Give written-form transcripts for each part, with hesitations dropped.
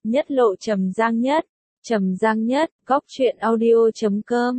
Nhất lộ Trầm Giang Nhất, góc truyện audio.com.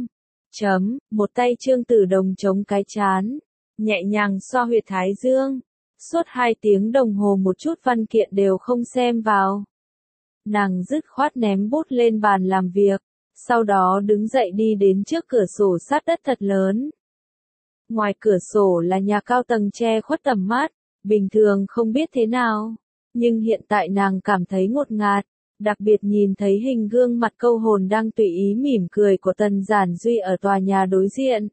Một tay Trương Tử Đồng chống cái trán, nhẹ nhàng xoa huyệt thái dương. Suốt 2 tiếng đồng hồ một chút văn kiện đều không xem vào. Nàng dứt khoát ném bút lên bàn làm việc, sau đó đứng dậy đi đến trước cửa sổ sát đất thật lớn. Ngoài cửa sổ là nhà cao tầng che khuất tầm mắt, bình thường không biết thế nào, nhưng hiện tại nàng cảm thấy ngột ngạt, đặc biệt nhìn thấy hình gương mặt câu hồn đang tùy ý mỉm cười của Tần Giản Duy ở tòa nhà đối diện.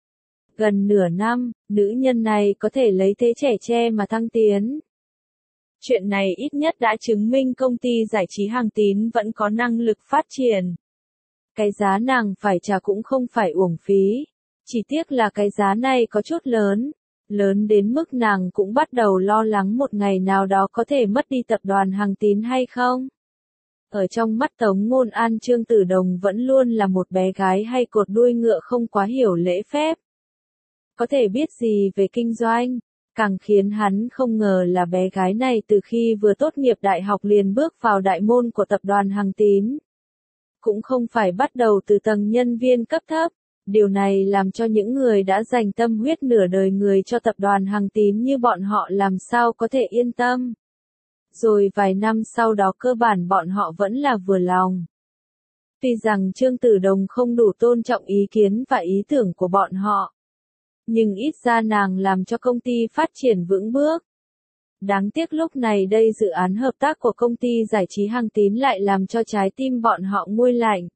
Gần nửa năm, nữ nhân này có thể lấy thế trẻ tre mà thăng tiến. Chuyện này ít nhất đã chứng minh công ty giải trí Hằng Tín vẫn có năng lực phát triển. Cái giá nàng phải trả cũng không phải uổng phí. Chỉ tiếc là cái giá này có chút lớn. Lớn đến mức nàng cũng bắt đầu lo lắng một ngày nào đó có thể mất đi tập đoàn Hằng Tín hay không. Ở trong mắt Tống Ngôn An, Trương Tử Đồng vẫn luôn là một bé gái hay cột đuôi ngựa không quá hiểu lễ phép. Có thể biết gì về kinh doanh, càng khiến hắn không ngờ là bé gái này từ khi vừa tốt nghiệp đại học liền bước vào đại môn của tập đoàn Hằng Tín. Cũng không phải bắt đầu từ tầng nhân viên cấp thấp, điều này làm cho những người đã dành tâm huyết nửa đời người cho tập đoàn Hằng Tín như bọn họ làm sao có thể yên tâm. Rồi vài năm sau đó cơ bản bọn họ vẫn là vừa lòng. Tuy rằng Trương Tử Đồng không đủ tôn trọng ý kiến và ý tưởng của bọn họ, nhưng ít ra nàng làm cho công ty phát triển vững bước. Đáng tiếc lúc này đây dự án hợp tác của công ty giải trí Hằng Tín lại làm cho trái tim bọn họ nguôi lạnh.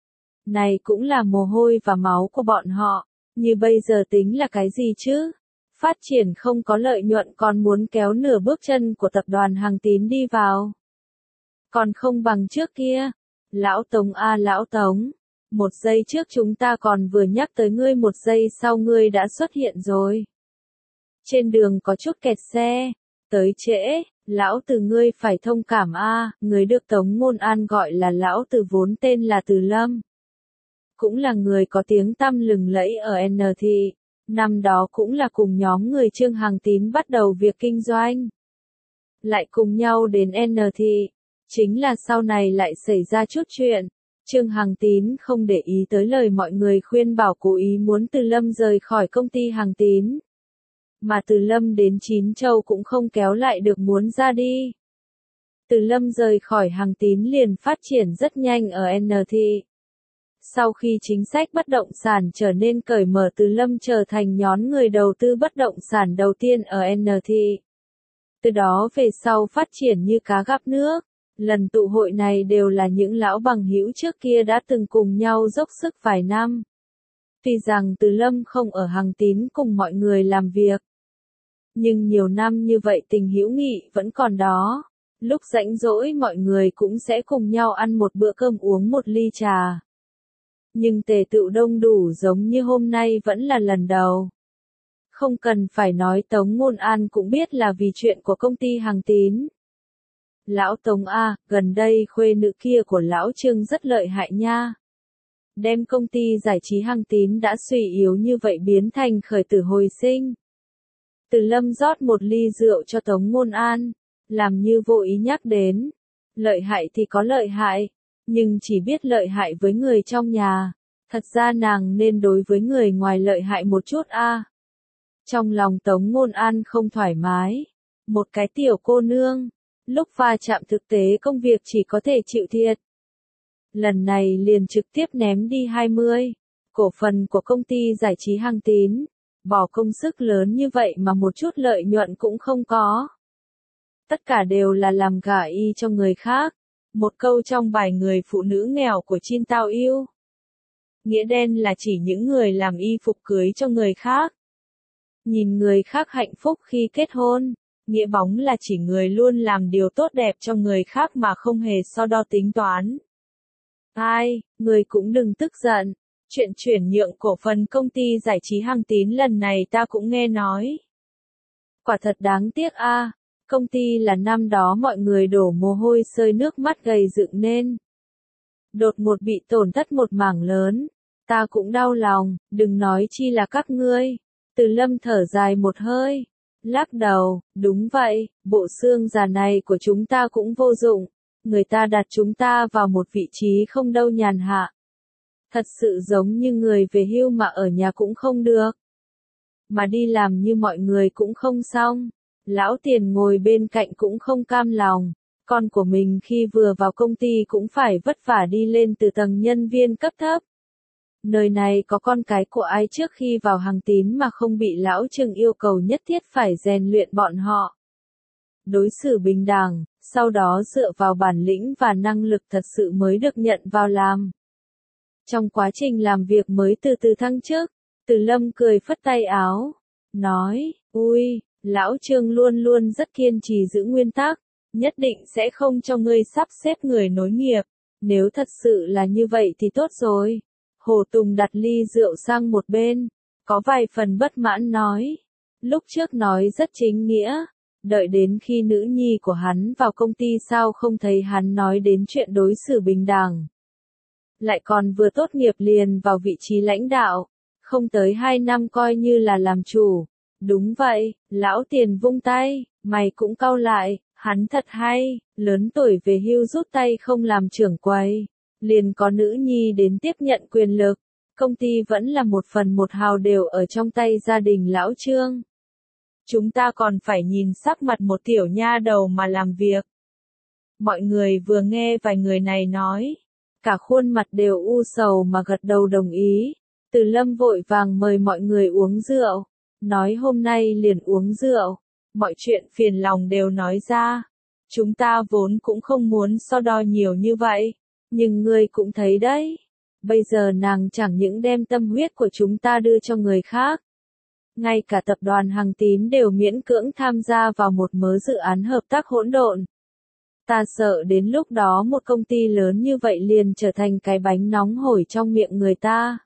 Này cũng là mồ hôi và máu của bọn họ, như bây giờ tính là cái gì chứ? Phát triển không có lợi nhuận còn muốn kéo nửa bước chân của tập đoàn Hằng Tín đi vào. Còn không bằng trước kia. Lão Tống a lão Tống, 1 giây trước chúng ta còn vừa nhắc tới ngươi, 1 giây sau ngươi đã xuất hiện rồi. Trên đường có chút kẹt xe, tới trễ, lão Từ ngươi phải thông cảm a. Người được Tống Ngôn An gọi là lão Từ vốn tên là Từ Lâm. Cũng là người có tiếng tăm lừng lẫy ở N thị. Năm đó cũng là cùng nhóm người Trương Hằng Tín bắt đầu việc kinh doanh. Lại cùng nhau đến N thị. Chính là sau này lại xảy ra chút chuyện. Trương Hằng Tín không để ý tới lời mọi người khuyên bảo, cố ý muốn Từ Lâm rời khỏi công ty Hằng Tín. Mà Từ Lâm đến 9 châu cũng không kéo lại được muốn ra đi. Từ Lâm rời khỏi Hằng Tín liền phát triển rất nhanh ở N thị. Sau khi chính sách bất động sản trở nên cởi mở, Từ Lâm trở thành nhóm người đầu tư bất động sản đầu tiên ở N thị. Từ đó về sau phát triển như cá gặp nước. Lần tụ hội này đều là những lão bằng hữu trước kia đã từng cùng nhau dốc sức vài năm. Tuy rằng Từ Lâm không ở Hằng Tín cùng mọi người làm việc, nhưng nhiều năm như vậy tình hữu nghị vẫn còn đó. Lúc rảnh rỗi mọi người cũng sẽ cùng nhau ăn một bữa cơm, uống một ly trà. Nhưng tề tựu đông đủ giống như hôm nay vẫn là lần đầu. Không cần phải nói, Tống Ngôn An cũng biết là vì chuyện của công ty Hằng Tín. Lão Tống a, gần đây khuê nữ kia của lão Trương rất lợi hại nha. Đem công ty giải trí Hằng Tín đã suy yếu như vậy biến thành khởi tử hồi sinh. Từ Lâm rót một ly rượu cho Tống Ngôn An, làm như vô ý nhắc đến. Lợi hại thì có lợi hại, nhưng chỉ biết lợi hại với người trong nhà. Thật ra nàng nên đối với người ngoài lợi hại một chút a. Trong lòng Tống Ngôn An không thoải mái. Một cái tiểu cô nương, lúc va chạm thực tế công việc chỉ có thể chịu thiệt. Lần này liền trực tiếp ném đi 20 cổ phần của công ty giải trí Hằng Tín. Bỏ công sức lớn như vậy mà một chút lợi nhuận cũng không có. Tất cả đều là làm gả y cho người khác. Một câu trong bài Người phụ nữ nghèo của Chin Tao Yêu. Nghĩa đen là chỉ những người làm y phục cưới cho người khác. Nhìn người khác hạnh phúc khi kết hôn. Nghĩa bóng là chỉ người luôn làm điều tốt đẹp cho người khác mà không hề so đo tính toán. Ai, người cũng đừng tức giận. Chuyện chuyển nhượng cổ phần công ty giải trí Hằng Tín lần này ta cũng nghe nói. Quả thật đáng tiếc a. Công ty là năm đó mọi người đổ mồ hôi rơi nước mắt gầy dựng nên. Đột ngột bị tổn thất một mảng lớn. Ta cũng đau lòng, đừng nói chi là các ngươi. Từ Lâm thở dài một hơi. Lắc đầu, đúng vậy, bộ xương già này của chúng ta cũng vô dụng. người ta đặt chúng ta vào một vị trí không đâu nhàn hạ. Thật sự giống như người về hưu mà ở nhà cũng không được. Mà đi làm như mọi người cũng không xong. Lão Tiền ngồi bên cạnh cũng không cam lòng. Con của mình khi vừa vào công ty cũng phải vất vả đi lên từ tầng nhân viên cấp thấp. Nơi này có con cái của ai trước khi vào Hằng Tín mà không bị lão Trương yêu cầu nhất thiết phải rèn luyện bọn họ. Đối xử bình đẳng, sau đó dựa vào bản lĩnh và năng lực thật sự mới được nhận vào làm. Trong quá trình làm việc mới từ từ thăng chức, Từ Lâm cười phất tay áo, nói, ui, lão Trương luôn luôn rất kiên trì giữ nguyên tắc, nhất định sẽ không cho ngươi sắp xếp người nối nghiệp, nếu thật sự là như vậy thì tốt rồi. Hồ Tùng đặt ly rượu sang một bên, có vài phần bất mãn nói, lúc trước nói rất chính nghĩa, đợi đến khi nữ nhi của hắn vào công ty sao không thấy hắn nói đến chuyện đối xử bình đẳng. Lại còn vừa tốt nghiệp liền vào vị trí lãnh đạo, không tới 2 năm coi như là làm chủ. Đúng vậy, lão Tiền vung tay, mày cũng cau lại, hắn thật hay, lớn tuổi về hưu rút tay không làm trưởng quầy, liền có nữ nhi đến tiếp nhận quyền lực, công ty vẫn là 1/1 đều ở trong tay gia đình lão Trương. Chúng ta còn phải nhìn sắc mặt một tiểu nha đầu mà làm việc. Mọi người vừa nghe vài người này nói, cả khuôn mặt đều u sầu mà gật đầu đồng ý. Từ Lâm vội vàng mời mọi người uống rượu, nói hôm nay liền uống rượu, mọi chuyện phiền lòng đều nói ra. Chúng ta vốn cũng không muốn so đo nhiều như vậy, nhưng ngươi cũng thấy đấy, bây giờ nàng chẳng những đem tâm huyết của chúng ta đưa cho người khác, ngay cả tập đoàn Hằng Tín đều miễn cưỡng tham gia vào một mớ dự án hợp tác hỗn độn. Ta sợ đến lúc đó một công ty lớn như vậy liền trở thành cái bánh nóng hổi trong miệng người ta.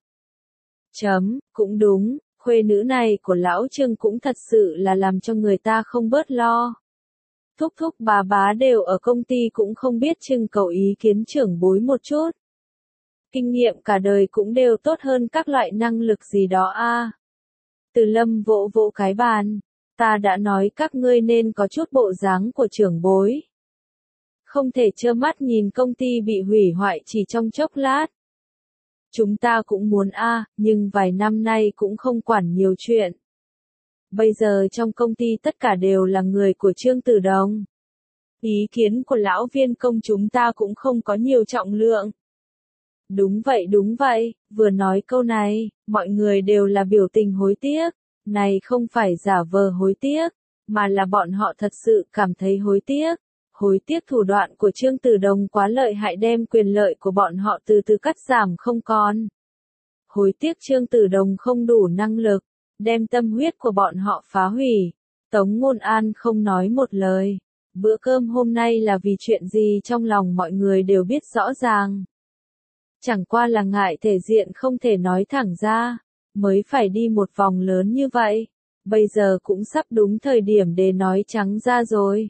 Cũng đúng, khuê nữ này của lão Trương cũng thật sự là làm cho người ta không bớt lo. Thúc thúc bà bá đều ở công ty cũng không biết trưng cầu ý kiến trưởng bối một chút. Kinh nghiệm cả đời cũng đều tốt hơn các loại năng lực gì đó a. Từ Lâm vỗ vỗ cái bàn, ta đã nói các ngươi nên có chút bộ dáng của trưởng bối. Không thể trơ mắt nhìn công ty bị hủy hoại chỉ trong chốc lát. Chúng ta cũng muốn nhưng vài năm nay cũng không quản nhiều chuyện. Bây giờ trong công ty tất cả đều là người của Trương Tử Đồng. Ý kiến của lão viên công chúng ta cũng không có nhiều trọng lượng. Đúng vậy, vừa nói câu này, mọi người đều là biểu tình hối tiếc. Này không phải giả vờ hối tiếc, mà là bọn họ thật sự cảm thấy hối tiếc. Hối tiếc thủ đoạn của Trương Tử Đồng quá lợi hại đem quyền lợi của bọn họ từ từ cắt giảm không còn. Hối tiếc Trương Tử Đồng không đủ năng lực, đem tâm huyết của bọn họ phá hủy. Tống Ngôn An không nói một lời. Bữa cơm hôm nay là vì chuyện gì trong lòng mọi người đều biết rõ ràng. Chẳng qua là ngại thể diện không thể nói thẳng ra, mới phải đi một vòng lớn như vậy. Bây giờ cũng sắp đúng thời điểm để nói trắng ra rồi.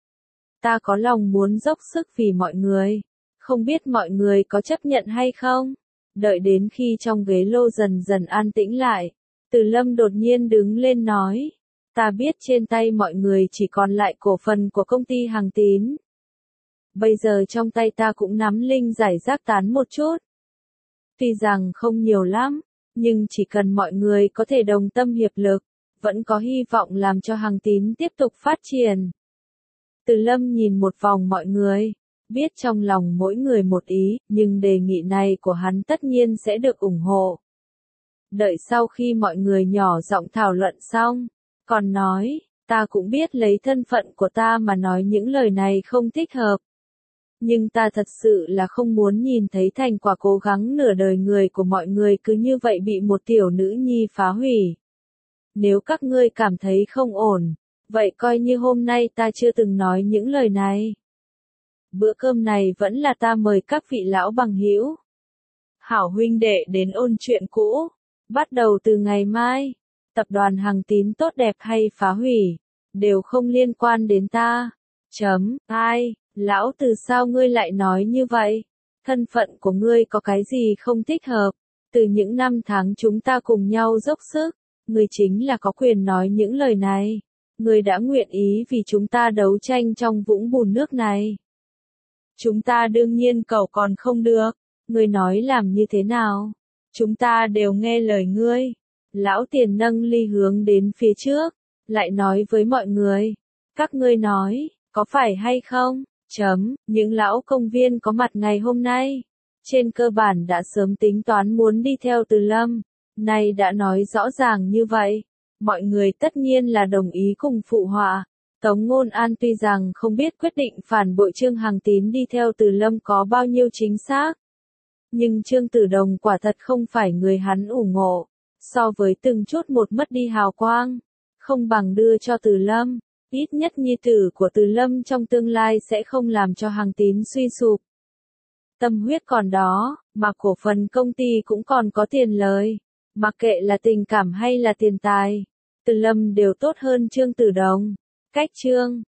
Ta có lòng muốn dốc sức vì mọi người. Không biết mọi người có chấp nhận hay không? Đợi đến khi trong ghế lô dần dần an tĩnh lại, Từ Lâm đột nhiên đứng lên nói. Ta biết trên tay mọi người chỉ còn lại cổ phần của công ty Hằng Tín. Bây giờ trong tay ta cũng nắm linh giải rác tán một chút. Tuy rằng không nhiều lắm, nhưng chỉ cần mọi người có thể đồng tâm hiệp lực, vẫn có hy vọng làm cho Hằng Tín tiếp tục phát triển. Từ Lâm nhìn một vòng mọi người, biết trong lòng mỗi người một ý, nhưng đề nghị này của hắn tất nhiên sẽ được ủng hộ. Đợi sau khi mọi người nhỏ giọng thảo luận xong, còn nói, ta cũng biết lấy thân phận của ta mà nói những lời này không thích hợp. Nhưng ta thật sự là không muốn nhìn thấy thành quả cố gắng nửa đời người của mọi người cứ như vậy bị một tiểu nữ nhi phá hủy. Nếu các ngươi cảm thấy không ổn, vậy coi như hôm nay ta chưa từng nói những lời này. Bữa cơm này vẫn là ta mời các vị lão bằng hữu, hảo huynh đệ đến ôn chuyện cũ. Bắt đầu từ ngày mai, tập đoàn Hằng Tín tốt đẹp hay phá hủy, đều không liên quan đến ta. Ai, lão Từ sao ngươi lại nói như vậy? Thân phận của ngươi có cái gì không thích hợp? Từ những năm tháng chúng ta cùng nhau dốc sức, ngươi chính là có quyền nói những lời này. Ngươi đã nguyện ý vì chúng ta đấu tranh trong vũng bùn nước này. Chúng ta đương nhiên cậu còn không được. Ngươi nói làm như thế nào? Chúng ta đều nghe lời ngươi. Lão Tiền nâng ly hướng đến phía trước, lại nói với mọi người. Các ngươi nói, có phải hay không? Những lão công viên có mặt ngày hôm nay. Trên cơ bản đã sớm tính toán muốn đi theo Từ Lâm. Nay đã nói rõ ràng như vậy. Mọi người tất nhiên là đồng ý cùng phụ họa. Tống Ngôn An tuy rằng không biết quyết định phản bội Trương Hằng Tín đi theo Từ Lâm có bao nhiêu chính xác. Nhưng Trương Tử Đồng quả thật không phải người hắn ủng hộ. So với từng chút một mất đi hào quang, không bằng đưa cho Từ Lâm. Ít nhất nhi tử của Từ Lâm trong tương lai sẽ không làm cho Hằng Tín suy sụp. Tâm huyết còn đó, mà cổ phần công ty cũng còn có tiền lời. Mặc kệ là tình cảm hay là tiền tài, Từ Lâm đều tốt hơn Trương Tử Đồng. Cách Trương